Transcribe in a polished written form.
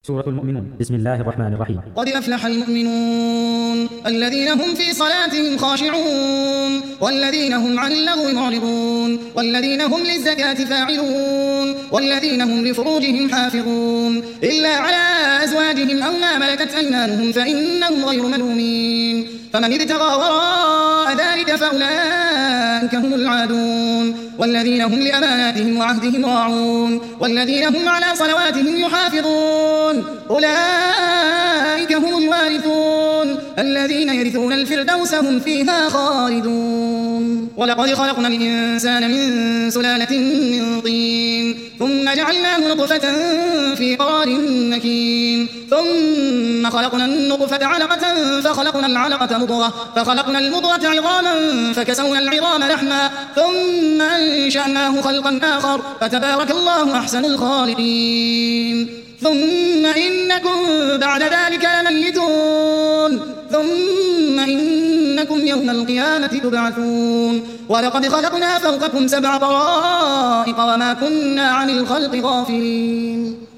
سورة المؤمنون. بسم الله الرحمن الرحيم. قد أفلح المؤمنون الذين هم في صلاتهم خاشعون والذين هم عن اللغو معرضون والذين هم للزكاة فاعلون والذين هم لفروجهم حافظون إلا على أزواجهم أو ما ملكت أيمانهم فإنهم غير ملومين فمن ابتغى وراء ذلك فأولئك هم العادون والذين هم لأماناتهم وعهدهم راعون والذين هم على صلواتهم يحافظون أولئك هم الوارثون الذين يرثون الفردوس هم فيها خالدون. ولقد خلقنا الإنسان من سلالة من طين ثم جعلناه نطفة في قرار مكين ثم خلقنا النطفة علقة فخلقنا العلقة مضغة فخلقنا المضغة عظاما فكسونا العظام لحما ثم أنشأناه خلقا آخر فتبارك الله أحسن الخالقين. ثم إنكم بعد ذلك لميتون ثم إنكم يوم القيامة تبعثون. ولقد خلقنا فوقكم 7 طرائق وما كنا عن الخلق غافلين.